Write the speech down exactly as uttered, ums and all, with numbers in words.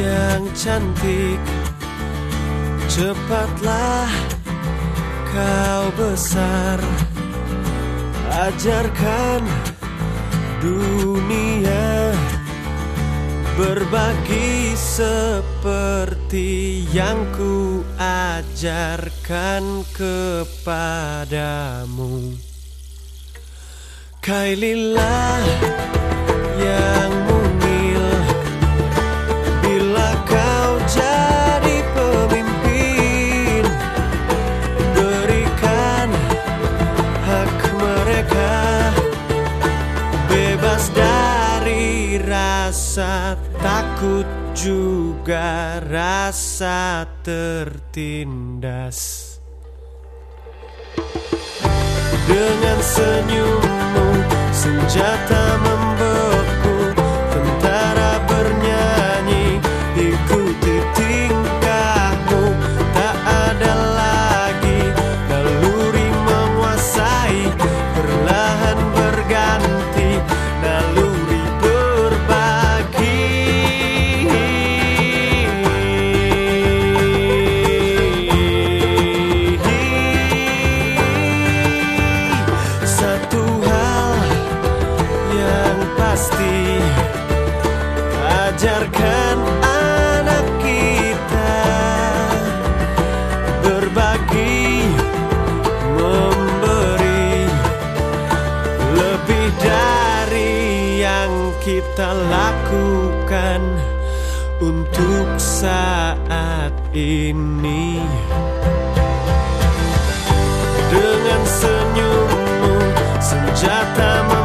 yang cantik, cepatlah kau besar, ajarkan dunia berbagi seperti yang ku ajarkan kepadamu. Kaililah yang mungil, bila kau jadi pemimpin, berikan hak mereka bebas dari rasa takut juga rasa tertindas. Dengan senyummu senjata membeku, tentara bernyanyi, ikuti tingkahmu. Tak ada lagi naluri menguasai, perlahan berganti naluri berbagi. Satu hal yang pasti, ajarkan anak kita berbagi, memberi lebih dari yang kita lakukan untuk saat ini. Dengan senyummu senjata